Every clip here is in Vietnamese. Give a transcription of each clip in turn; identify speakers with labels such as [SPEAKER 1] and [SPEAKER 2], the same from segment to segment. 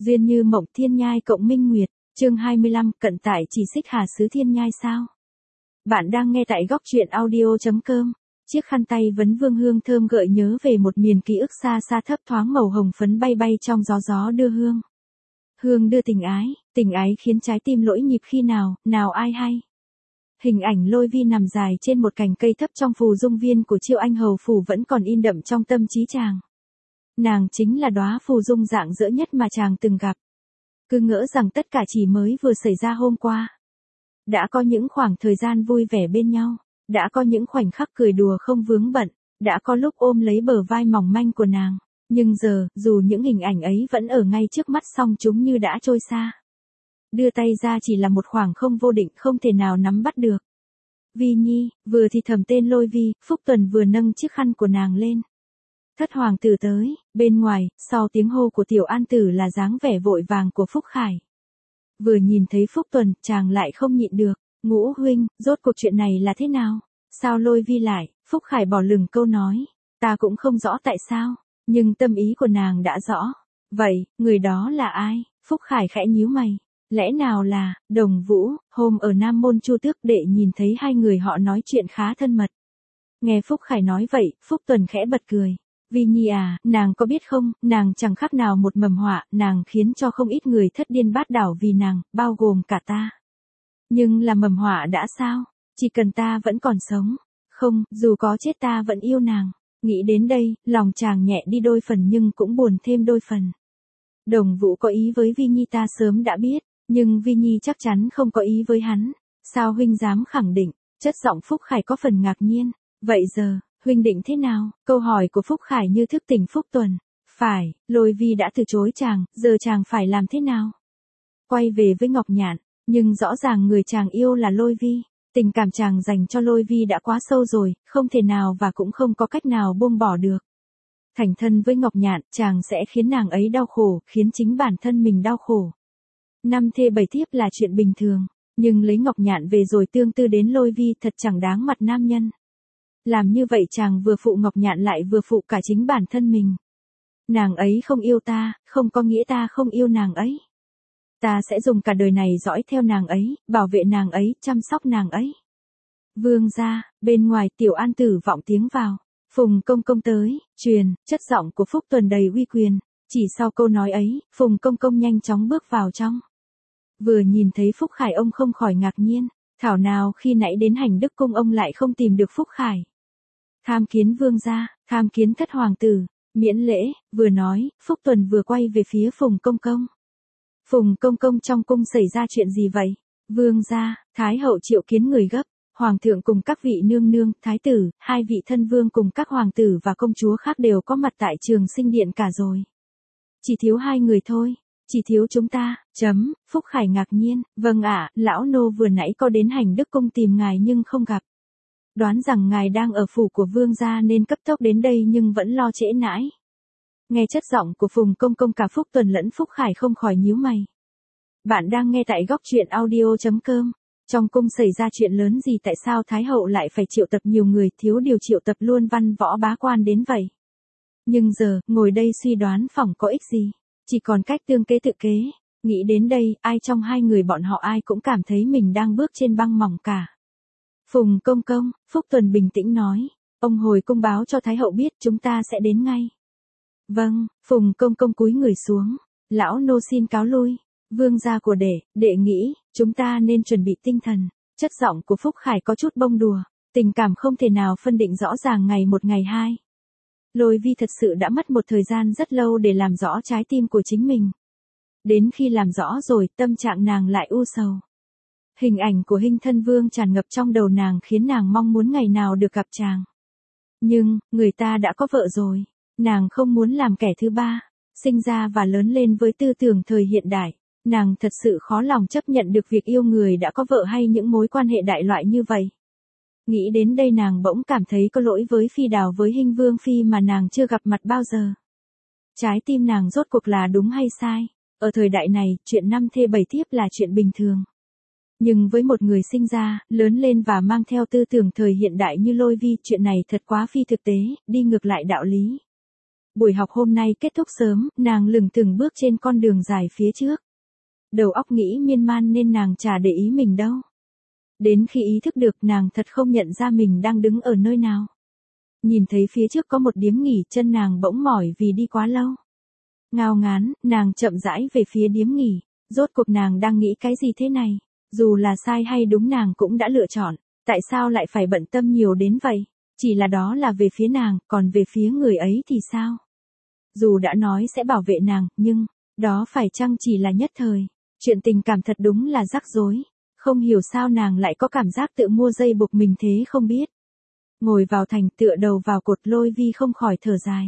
[SPEAKER 1] Duyên như mộng thiên nhai cộng minh nguyệt, chương 25, cận tại chỉ xích hà sứ thiên nhai sao? Bạn đang nghe tại góc truyện audio.com. Chiếc khăn tay vấn vương hương thơm gợi nhớ về một miền ký ức xa xa thấp thoáng màu hồng phấn bay bay trong gió, gió đưa hương. Hương đưa tình ái khiến trái tim lỗi nhịp khi nào, nào ai hay. Hình ảnh Lôi Vi nằm dài trên một cành cây thấp trong phù dung viên của Chiêu Anh hầu phủ vẫn còn in đậm trong tâm trí chàng. Nàng chính là đóa phù dung rạng rỡ nhất mà chàng từng gặp. Cứ ngỡ rằng tất cả chỉ mới vừa xảy ra hôm qua. Đã có những khoảng thời gian vui vẻ bên nhau, đã có những khoảnh khắc cười đùa không vướng bận, đã có lúc ôm lấy bờ vai mỏng manh của nàng. Nhưng giờ, dù những hình ảnh ấy vẫn ở ngay trước mắt song chúng như đã trôi xa. Đưa tay ra chỉ là một khoảng không vô định không thể nào nắm bắt được. Vi Nhi, vừa thì thầm tên Lôi Vi, Phúc Tuần vừa nâng chiếc khăn của nàng lên. Thất hoàng tử tới, bên ngoài, sau tiếng hô của tiểu an tử là dáng vẻ vội vàng của Phúc Khải. Vừa nhìn thấy Phúc Tuần, chàng lại không nhịn được, Ngũ huynh, rốt cuộc chuyện này là thế nào? Sao Lôi Vi lại? Phúc Khải bỏ lửng câu nói, ta cũng không rõ tại sao, nhưng tâm ý của nàng đã rõ. Vậy, người đó là ai? Phúc Khải khẽ nhíu mày. Lẽ nào là, Đồng Vũ, hôm ở Nam Môn Chu Tước Đệ nhìn thấy hai người họ nói chuyện khá thân mật. Nghe Phúc Khải nói vậy, Phúc Tuần khẽ bật cười. Vi Nhi à, nàng có biết không, nàng chẳng khác nào một mầm họa, nàng khiến cho không ít người thất điên bát đảo vì nàng, bao gồm cả ta. Nhưng là mầm họa đã sao? Chỉ cần ta vẫn còn sống. Không, dù có chết ta vẫn yêu nàng. Nghĩ đến đây, lòng chàng nhẹ đi đôi phần nhưng cũng buồn thêm đôi phần. Đồng Vũ có ý với Vi Nhi ta sớm đã biết, nhưng Vi Nhi chắc chắn không có ý với hắn. Sao huynh dám khẳng định? Chất giọng Phúc Khải có phần ngạc nhiên. Vậy giờ, huynh định thế nào? Câu hỏi của Phúc Khải như thức tỉnh Phúc Tuần. Phải, Lôi Vi đã từ chối chàng, giờ chàng phải làm thế nào? Quay về với Ngọc Nhạn, nhưng rõ ràng người chàng yêu là Lôi Vi. Tình cảm chàng dành cho Lôi Vi đã quá sâu rồi, không thể nào và cũng không có cách nào buông bỏ được. Thành thân với Ngọc Nhạn, chàng sẽ khiến nàng ấy đau khổ, khiến chính bản thân mình đau khổ. Năm thê bảy thiếp là chuyện bình thường, nhưng lấy Ngọc Nhạn về rồi tương tư đến Lôi Vi thật chẳng đáng mặt nam nhân. Làm như vậy chàng vừa phụ Ngọc Nhạn lại vừa phụ cả chính bản thân mình. Nàng ấy không yêu ta, không có nghĩa ta không yêu nàng ấy. Ta sẽ dùng cả đời này dõi theo nàng ấy, bảo vệ nàng ấy, chăm sóc nàng ấy. Vương gia, bên ngoài tiểu an tử vọng tiếng vào. Phùng công công tới, truyền, chất giọng của Phúc Tuần đầy uy quyền. Chỉ sau câu nói ấy, Phùng công công nhanh chóng bước vào trong. Vừa nhìn thấy Phúc Khải ông không khỏi ngạc nhiên. Thảo nào khi nãy đến Hành Đức cung ông lại không tìm được Phúc Khải. Tham kiến vương gia, tham kiến thất hoàng tử, miễn lễ, vừa nói, Phúc Tuần vừa quay về phía Phùng công công. Phùng công công trong cung xảy ra chuyện gì vậy? Vương gia, Thái hậu triệu kiến người gấp, hoàng thượng cùng các vị nương nương, thái tử, hai vị thân vương cùng các hoàng tử và công chúa khác đều có mặt tại Trường Sinh Điện cả rồi. Chỉ thiếu hai người thôi, chỉ thiếu chúng ta, Phúc Khải ngạc nhiên, vâng ạ, lão nô vừa nãy có đến Hành Đức cung tìm ngài nhưng không gặp. Đoán rằng ngài đang ở phủ của vương gia nên cấp tốc đến đây nhưng vẫn lo trễ nãi. Nghe chất giọng của Phùng công công cả Phúc Tuần lẫn Phúc Khải không khỏi nhíu mày. Bạn đang nghe tại góc truyện audio.com. Trong cung xảy ra chuyện lớn gì tại sao Thái hậu lại phải triệu tập nhiều người thiếu điều triệu tập luôn văn võ bá quan đến vậy? Nhưng giờ, ngồi đây suy đoán phỏng có ích gì? Chỉ còn cách tương kế tự kế. Nghĩ đến đây, ai trong hai người bọn họ ai cũng cảm thấy mình đang bước trên băng mỏng cả. Phùng công công, Phúc Tuần bình tĩnh nói. Ông hồi cung báo cho Thái hậu biết chúng ta sẽ đến ngay. Vâng, Phùng công công cúi người xuống. Lão nô xin cáo lui. Vương gia của đệ nghĩ, chúng ta nên chuẩn bị tinh thần. Chất giọng của Phúc Khải có chút bông đùa. Tình cảm không thể nào phân định rõ ràng ngày một ngày hai. Lôi Vi thật sự đã mất một thời gian rất lâu để làm rõ trái tim của chính mình. Đến khi làm rõ rồi, tâm trạng nàng lại u sầu. Hình ảnh của Hinh Thân Vương tràn ngập trong đầu nàng khiến nàng mong muốn ngày nào được gặp chàng. Nhưng, người ta đã có vợ rồi. Nàng không muốn làm kẻ thứ ba. Sinh ra và lớn lên với tư tưởng thời hiện đại. Nàng thật sự khó lòng chấp nhận được việc yêu người đã có vợ hay những mối quan hệ đại loại như vậy. Nghĩ đến đây nàng bỗng cảm thấy có lỗi với Phi Đào với Hinh Vương Phi mà nàng chưa gặp mặt bao giờ. Trái tim nàng rốt cuộc là đúng hay sai? Ở thời đại này, chuyện năm thê bảy thiếp là chuyện bình thường. Nhưng với một người sinh ra, lớn lên và mang theo tư tưởng thời hiện đại như Lôi Vi, chuyện này thật quá phi thực tế, đi ngược lại đạo lý. Buổi học hôm nay kết thúc sớm, nàng lững thững bước trên con đường dài phía trước. Đầu óc nghĩ miên man nên nàng chả để ý mình đâu. Đến khi ý thức được nàng thật không nhận ra mình đang đứng ở nơi nào. Nhìn thấy phía trước có một điếm nghỉ, chân nàng bỗng mỏi vì đi quá lâu. Ngao ngán, nàng chậm rãi về phía điếm nghỉ. Rốt cuộc nàng đang nghĩ cái gì thế này? Dù là sai hay đúng nàng cũng đã lựa chọn. Tại sao lại phải bận tâm nhiều đến vậy? Chỉ là đó là về phía nàng, còn về phía người ấy thì sao? Dù đã nói sẽ bảo vệ nàng, nhưng, đó phải chăng chỉ là nhất thời? Chuyện tình cảm thật đúng là rắc rối. Không hiểu sao nàng lại có cảm giác tự mua dây buộc mình thế không biết. Ngồi vào thành tựa đầu vào cột, Lôi Vi không khỏi thở dài.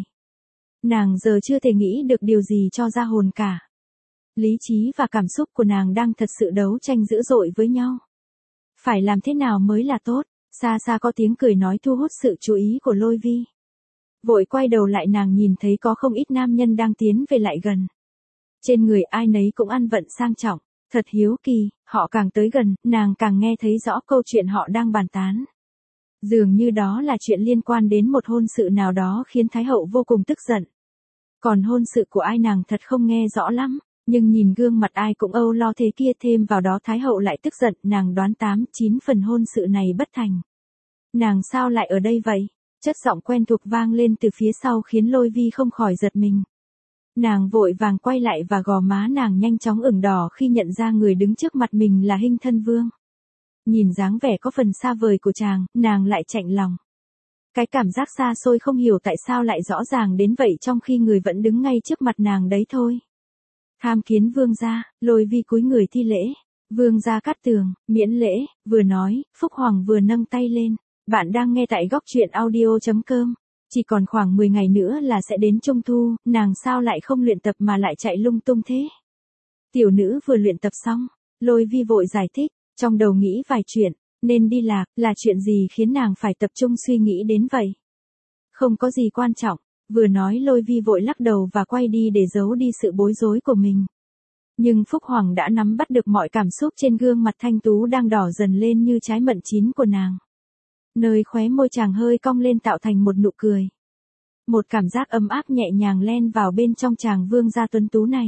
[SPEAKER 1] Nàng giờ chưa thể nghĩ được điều gì cho ra hồn cả. Lý trí và cảm xúc của nàng đang thật sự đấu tranh dữ dội với nhau. Phải làm thế nào mới là tốt? Xa xa có tiếng cười nói thu hút sự chú ý của Lôi Vi. Vội quay đầu lại, nàng nhìn thấy có không ít nam nhân đang tiến về lại gần. Trên người ai nấy cũng ăn vận sang trọng. Thật hiếu kỳ, họ càng tới gần, nàng càng nghe thấy rõ câu chuyện họ đang bàn tán. Dường như đó là chuyện liên quan đến một hôn sự nào đó khiến Thái hậu vô cùng tức giận. Còn hôn sự của ai nàng thật không nghe rõ lắm, nhưng nhìn gương mặt ai cũng âu lo thế kia, thêm vào đó Thái hậu lại tức giận, nàng đoán 8-9 phần hôn sự này bất thành. Nàng sao lại ở đây vậy? Chất giọng quen thuộc vang lên từ phía sau khiến Lôi Vi không khỏi giật mình. Nàng vội vàng quay lại và gò má nàng nhanh chóng ửng đỏ khi nhận ra người đứng trước mặt mình là Hinh Thân Vương. Nhìn dáng vẻ có phần xa vời của chàng, nàng lại chạnh lòng. Cái cảm giác xa xôi không hiểu tại sao lại rõ ràng đến vậy trong khi người vẫn đứng ngay trước mặt nàng đấy thôi. Tham kiến vương gia, Lôi Vi cúi người thi lễ. Vương gia Cát Tường, miễn lễ, vừa nói, Phúc Hoàng vừa nâng tay lên. Bạn đang nghe tại góc truyện audio.com. Chỉ còn khoảng 10 ngày nữa là sẽ đến Trung Thu, nàng sao lại không luyện tập mà lại chạy lung tung thế? Tiểu nữ vừa luyện tập xong, Lôi Vi vội giải thích, trong đầu nghĩ vài chuyện, nên đi lạc, là chuyện gì khiến nàng phải tập trung suy nghĩ đến vậy? Không có gì quan trọng, vừa nói Lôi Vi vội lắc đầu và quay đi để giấu đi sự bối rối của mình. Nhưng Phúc Hoàng đã nắm bắt được mọi cảm xúc trên gương mặt thanh tú đang đỏ dần lên như trái mận chín của nàng. Nơi khóe môi chàng hơi cong lên tạo thành một nụ cười. Một cảm giác ấm áp nhẹ nhàng len vào bên trong chàng vương gia tuấn tú này.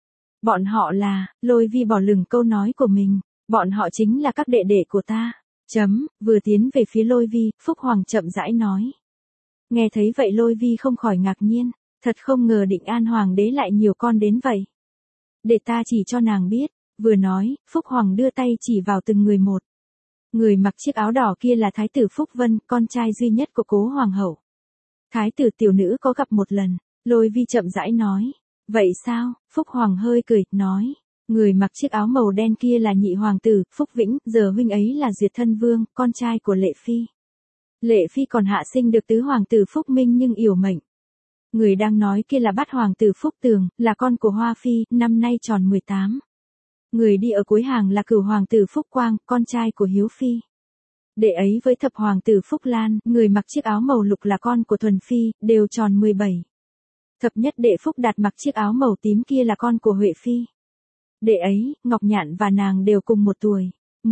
[SPEAKER 1] Bọn họ là, Lôi Vi bỏ lửng câu nói của mình, bọn họ chính là các đệ đệ của ta. Vừa tiến về phía Lôi Vi, Phúc Hoàng chậm rãi nói. Nghe thấy vậy Lôi Vi không khỏi ngạc nhiên, thật không ngờ Định An Hoàng đế lại nhiều con đến vậy. Để ta chỉ cho nàng biết, vừa nói, Phúc Hoàng đưa tay chỉ vào từng người một. Người mặc chiếc áo đỏ kia là Thái tử Phúc Vân, con trai duy nhất của cố hoàng hậu. Thái tử tiểu nữ có gặp một lần, Lôi Vi chậm rãi nói. Vậy sao? Phúc Hoàng hơi cười, nói. Người mặc chiếc áo màu đen kia là nhị hoàng tử, Phúc Vĩnh, giờ huynh ấy là Duyệt Thân Vương, con trai của Lệ Phi. Lệ Phi còn hạ sinh được tứ hoàng tử Phúc Minh nhưng yểu mệnh. Người đang nói kia là bát hoàng tử Phúc Tường, là con của Hoa Phi, năm nay tròn 18. Người đi ở cuối hàng là cửu hoàng tử Phúc Quang, con trai của Hiếu Phi. Đệ ấy với thập hoàng tử Phúc Lan, người mặc chiếc áo màu lục là con của Thuần Phi, đều tròn 17. Thập nhất đệ Phúc Đạt mặc chiếc áo màu tím kia là con của Huệ Phi. Đệ ấy, Ngọc Nhạn và nàng đều cùng một tuổi.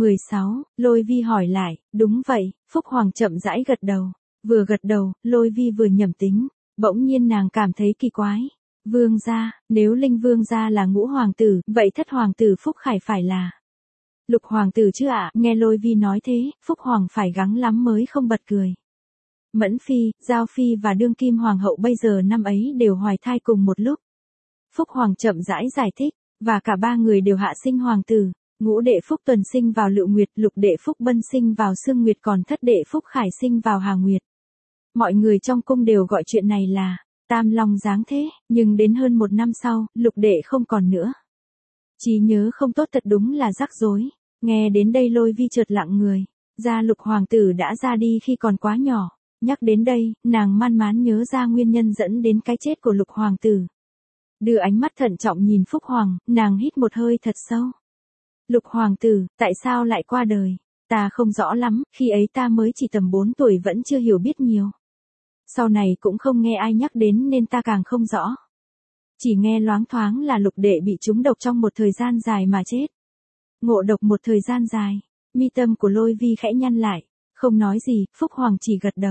[SPEAKER 1] 16, Lôi Vi hỏi lại, đúng vậy, Phúc Hoàng chậm rãi gật đầu. Vừa gật đầu, Lôi Vi vừa nhẩm tính, bỗng nhiên nàng cảm thấy kỳ quái. Vương gia, nếu Linh Vương gia là ngũ hoàng tử, vậy thất hoàng tử Phúc Khải phải là lục hoàng tử chứ ạ? Nghe Lôi Vi nói thế, Phúc Hoàng phải gắng lắm mới không bật cười. Mẫn Phi, Giao Phi và đương kim hoàng hậu bây giờ năm ấy đều hoài thai cùng một lúc. Phúc Hoàng chậm rãi giải thích, và cả ba người đều hạ sinh hoàng tử. Ngũ đệ Phúc Tuần sinh vào Lựu Nguyệt, lục đệ Phúc Bân sinh vào Sương Nguyệt, còn thất đệ Phúc Khải sinh vào Hà Nguyệt. Mọi người trong cung đều gọi chuyện này là Tam Long giáng thế, nhưng đến hơn một năm sau, lục đệ không còn nữa. Trí nhớ không tốt thật đúng là rắc rối. Nghe đến đây Lôi Vi chợt lặng người. Gia lục hoàng tử đã ra đi khi còn quá nhỏ. Nhắc đến đây, nàng man mán nhớ ra nguyên nhân dẫn đến cái chết của lục hoàng tử. Đưa ánh mắt thận trọng nhìn Phúc Hoàng, nàng hít một hơi thật sâu. Lục hoàng tử, tại sao lại qua đời? Ta không rõ lắm, khi ấy ta mới chỉ tầm 4 tuổi vẫn chưa hiểu biết nhiều. Sau này cũng không nghe ai nhắc đến nên ta càng không rõ. Chỉ nghe loáng thoáng là lục đệ bị trúng độc trong một thời gian dài mà chết. Ngộ độc một thời gian dài, mi tâm của Lôi Vi khẽ nhăn lại, không nói gì, Phúc Hoàng chỉ gật đầu.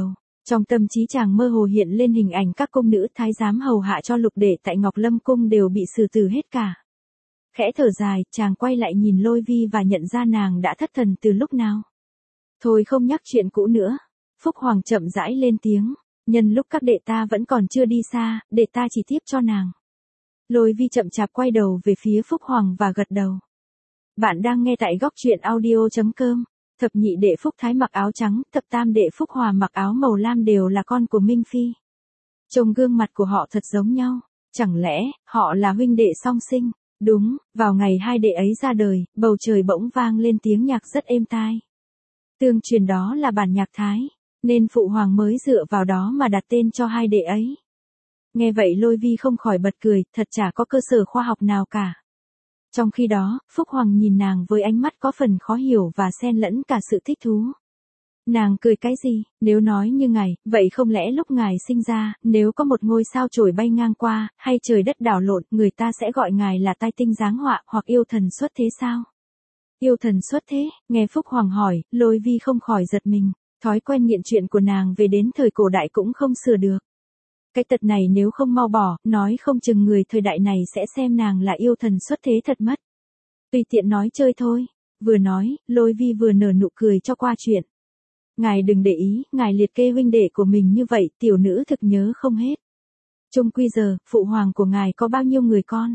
[SPEAKER 1] Trong tâm trí chàng mơ hồ hiện lên hình ảnh các cung nữ thái giám hầu hạ cho Lục Đệ tại Ngọc Lâm Cung đều bị xử tử hết cả. Khẽ thở dài, chàng quay lại nhìn Lôi Vi và nhận ra nàng đã thất thần từ lúc nào. Thôi không nhắc chuyện cũ nữa. Phúc Hoàng chậm rãi lên tiếng. Nhân lúc các đệ ta vẫn còn chưa đi xa, đệ ta chỉ tiếp cho nàng. Lôi Vi chậm chạp quay đầu về phía Phúc Hoàng và gật đầu. Bạn đang nghe tại góc truyện audio.com. Thập nhị đệ Phúc Thái mặc áo trắng, thập tam đệ Phúc Hòa mặc áo màu lam đều là con của Minh Phi. Trông gương mặt của họ thật giống nhau. Chẳng lẽ, họ là huynh đệ song sinh? Đúng, vào ngày hai đệ ấy ra đời, bầu trời bỗng vang lên tiếng nhạc rất êm tai. Tương truyền đó là bản nhạc Thái, nên Phụ Hoàng mới dựa vào đó mà đặt tên cho hai đệ ấy. Nghe vậy Lôi Vi không khỏi bật cười, thật chả có cơ sở khoa học nào cả. Trong khi đó, Phúc Hoàng nhìn nàng với ánh mắt có phần khó hiểu và xen lẫn cả sự thích thú. Nàng cười cái gì, nếu nói như ngài, vậy không lẽ lúc ngài sinh ra, nếu có một ngôi sao chổi bay ngang qua, hay trời đất đảo lộn, người ta sẽ gọi ngài là tai tinh giáng họa, hoặc yêu thần xuất thế sao? Yêu thần xuất thế, nghe Phúc Hoàng hỏi, Lôi Vi không khỏi giật mình, thói quen nghiện chuyện của nàng về đến thời cổ đại cũng không sửa được. Cái tật này nếu không mau bỏ, nói không chừng người thời đại này sẽ xem nàng là yêu thần xuất thế thật mất. Tùy tiện nói chơi thôi. Vừa nói, Lôi Vi vừa nở nụ cười cho qua chuyện. Ngài đừng để ý, ngài liệt kê huynh đệ của mình như vậy, tiểu nữ thực nhớ không hết. Chung quy giờ, Phụ Hoàng của ngài có bao nhiêu người con?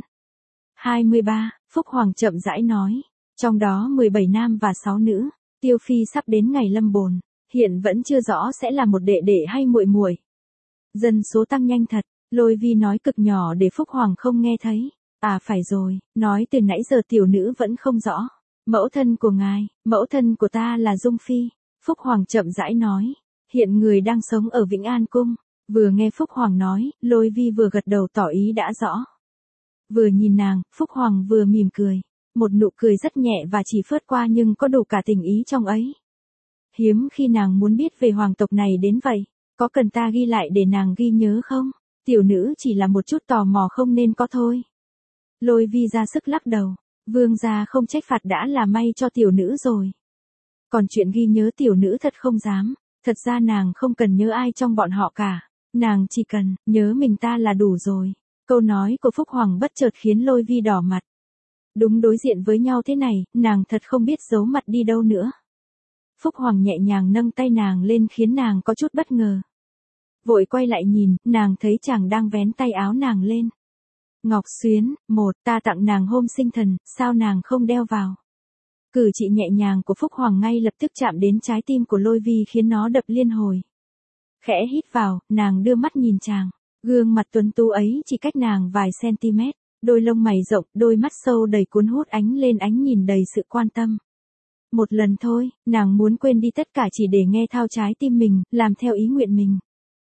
[SPEAKER 1] 23, Phúc Hoàng chậm rãi nói. Trong đó 17 nam và 6 nữ. Tiêu Phi sắp đến ngày lâm bồn. Hiện vẫn chưa rõ sẽ là một đệ đệ hay muội muội. Dân số tăng nhanh thật, Lôi Vi nói cực nhỏ để Phúc Hoàng không nghe thấy. À phải rồi, nói từ nãy giờ tiểu nữ vẫn không rõ. Mẫu thân của ngài, mẫu thân của ta là Dung Phi. Phúc Hoàng chậm rãi nói. Hiện người đang sống ở Vĩnh An Cung. Vừa nghe Phúc Hoàng nói, Lôi Vi vừa gật đầu tỏ ý đã rõ. Vừa nhìn nàng, Phúc Hoàng vừa mỉm cười. Một nụ cười rất nhẹ và chỉ phớt qua nhưng có đủ cả tình ý trong ấy. Hiếm khi nàng muốn biết về hoàng tộc này đến vậy. Có cần ta ghi lại để nàng ghi nhớ không? Tiểu nữ chỉ là một chút tò mò không nên có thôi. Lôi Vi ra sức lắc đầu. Vương gia không trách phạt đã là may cho tiểu nữ rồi. Còn chuyện ghi nhớ tiểu nữ thật không dám. Thật ra nàng không cần nhớ ai trong bọn họ cả. Nàng chỉ cần nhớ mình ta là đủ rồi. Câu nói của Phúc Hoàng bất chợt khiến Lôi Vi đỏ mặt. Đúng đối diện với nhau thế này, nàng thật không biết giấu mặt đi đâu nữa. Phúc Hoàng nhẹ nhàng nâng tay nàng lên khiến nàng có chút bất ngờ. Vội quay lại nhìn, nàng thấy chàng đang vén tay áo nàng lên. Ngọc Xuyến, ta tặng nàng hôm sinh thần, sao nàng không đeo vào? Cử chỉ nhẹ nhàng của Phúc Hoàng ngay lập tức chạm đến trái tim của Lôi Vi khiến nó đập liên hồi. Khẽ hít vào, nàng đưa mắt nhìn chàng. Gương mặt tuấn tú ấy chỉ cách nàng vài cm, đôi lông mày rộng, đôi mắt sâu đầy cuốn hút ánh lên ánh nhìn đầy sự quan tâm. Một lần thôi, nàng muốn quên đi tất cả chỉ để nghe thao trái tim mình, làm theo ý nguyện mình.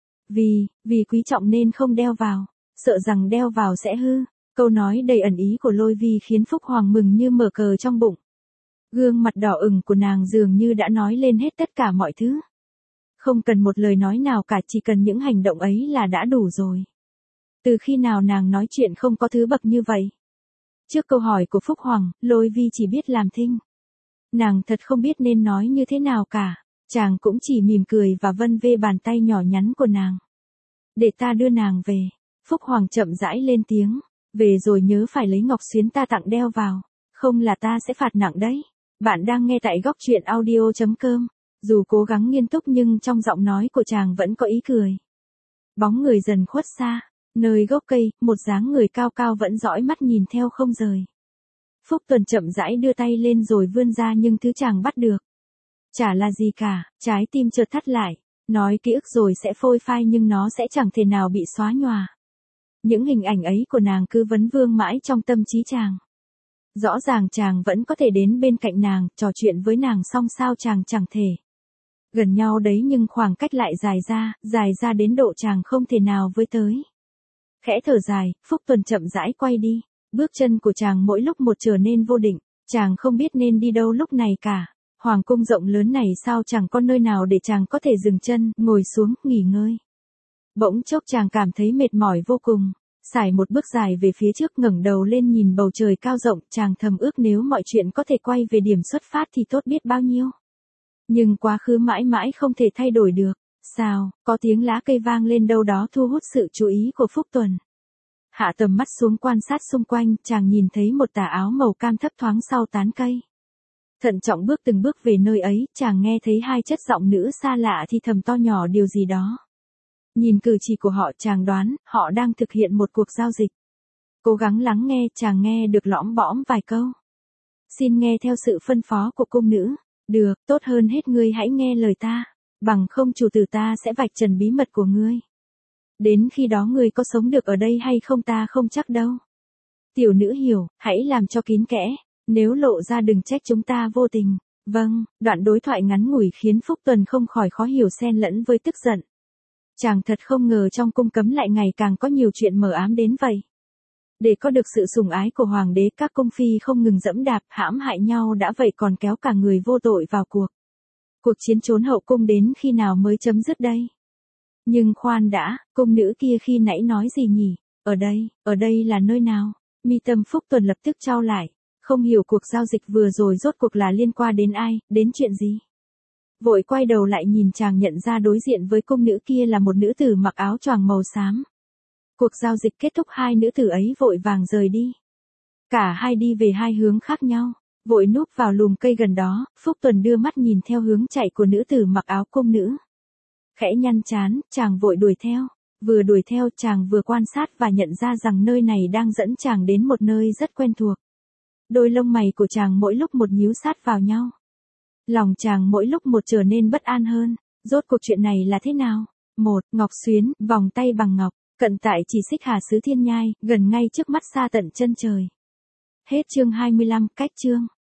[SPEAKER 1] Vì quý trọng nên không đeo vào, sợ rằng đeo vào sẽ hư. Câu nói đầy ẩn ý của Lôi Vi khiến Phúc Hoàng mừng như mở cờ trong bụng. Gương mặt đỏ ửng của nàng dường như đã nói lên hết tất cả mọi thứ. Không cần một lời nói nào cả, chỉ cần những hành động ấy là đã đủ rồi. Từ khi nào nàng nói chuyện không có thứ bậc như vậy? Trước câu hỏi của Phúc Hoàng, Lôi Vi chỉ biết làm thinh. Nàng thật không biết nên nói như thế nào cả. Chàng cũng chỉ mỉm cười và vân vê bàn tay nhỏ nhắn của nàng. Để ta đưa nàng về. Phúc Hoàng chậm rãi lên tiếng. Về rồi nhớ phải lấy Ngọc Xuyến ta tặng đeo vào. Không là ta sẽ phạt nặng đấy. Bạn đang nghe tại góc truyện audio.com. Dù cố gắng nghiêm túc nhưng trong giọng nói của chàng vẫn có ý cười. Bóng người dần khuất xa. Nơi gốc cây, một dáng người cao cao vẫn dõi mắt nhìn theo không rời. Phúc Tuần chậm rãi đưa tay lên rồi vươn ra nhưng thứ chàng bắt được. Chả là gì cả, trái tim chợt thắt lại. Nói ký ức rồi sẽ phôi phai nhưng nó sẽ chẳng thể nào bị xóa nhòa. Những hình ảnh ấy của nàng cứ vấn vương mãi trong tâm trí chàng. Rõ ràng chàng vẫn có thể đến bên cạnh nàng, trò chuyện với nàng song sao chàng chẳng thể. Gần nhau đấy nhưng khoảng cách lại dài ra đến độ chàng không thể nào với tới. Khẽ thở dài, Phúc Tuần chậm rãi quay đi. Bước chân của chàng mỗi lúc một trở nên vô định, chàng không biết nên đi đâu lúc này cả. Hoàng cung rộng lớn này sao chẳng có nơi nào để chàng có thể dừng chân, ngồi xuống, nghỉ ngơi. Bỗng chốc chàng cảm thấy mệt mỏi vô cùng. Sải một bước dài về phía trước ngẩng đầu lên nhìn bầu trời cao rộng, chàng thầm ước nếu mọi chuyện có thể quay về điểm xuất phát thì tốt biết bao nhiêu. Nhưng quá khứ mãi mãi không thể thay đổi được. Sao, có tiếng lá cây vang lên đâu đó thu hút sự chú ý của Phúc Tuần. Hạ tầm mắt xuống quan sát xung quanh, chàng nhìn thấy một tà áo màu cam thấp thoáng sau tán cây. Thận trọng bước từng bước về nơi ấy, chàng nghe thấy hai chất giọng nữ xa lạ thì thầm to nhỏ điều gì đó. Nhìn cử chỉ của họ chàng đoán, họ đang thực hiện một cuộc giao dịch. Cố gắng lắng nghe, chàng nghe được lõm bõm vài câu. Xin nghe theo sự phân phó của cung nữ. Được, tốt hơn hết ngươi hãy nghe lời ta. Bằng không chủ tử ta sẽ vạch trần bí mật của ngươi. Đến khi đó ngươi có sống được ở đây hay không ta không chắc đâu. Tiểu nữ hiểu, hãy làm cho kín kẽ. Nếu lộ ra đừng trách chúng ta vô tình. Vâng, đoạn đối thoại ngắn ngủi khiến Phúc Tuần không khỏi khó hiểu xen lẫn với tức giận. Chàng thật không ngờ trong cung cấm lại ngày càng có nhiều chuyện mờ ám đến vậy. Để có được sự sủng ái của hoàng đế, các cung phi không ngừng dẫm đạp hãm hại nhau đã vậy còn kéo cả người vô tội vào cuộc. Cuộc chiến trốn hậu cung đến khi nào mới chấm dứt đây? Nhưng khoan đã, cung nữ kia khi nãy nói gì nhỉ? Ở đây là nơi nào? Mi tâm Phúc Tuần lập tức chau lại, không hiểu cuộc giao dịch vừa rồi rốt cuộc là liên quan đến ai, đến chuyện gì. Vội quay đầu lại nhìn chàng nhận ra đối diện với cung nữ kia là một nữ tử mặc áo choàng màu xám. Cuộc giao dịch kết thúc hai nữ tử ấy vội vàng rời đi. Cả hai đi về hai hướng khác nhau, vội núp vào lùm cây gần đó, Phúc Tuần đưa mắt nhìn theo hướng chạy của nữ tử mặc áo cung nữ. Khẽ nhăn trán, chàng vội đuổi theo. Vừa đuổi theo chàng vừa quan sát và nhận ra rằng nơi này đang dẫn chàng đến một nơi rất quen thuộc. Đôi lông mày của chàng mỗi lúc một nhíu sát vào nhau. Lòng chàng mỗi lúc một trở nên bất an hơn. Rốt cuộc chuyện này là thế nào? 1. Ngọc xuyến, vòng tay bằng ngọc, cận tại chỉ xích Hà Sứ Thiên Nhai, gần ngay trước mắt xa tận chân trời. Hết chương 25, cách chương.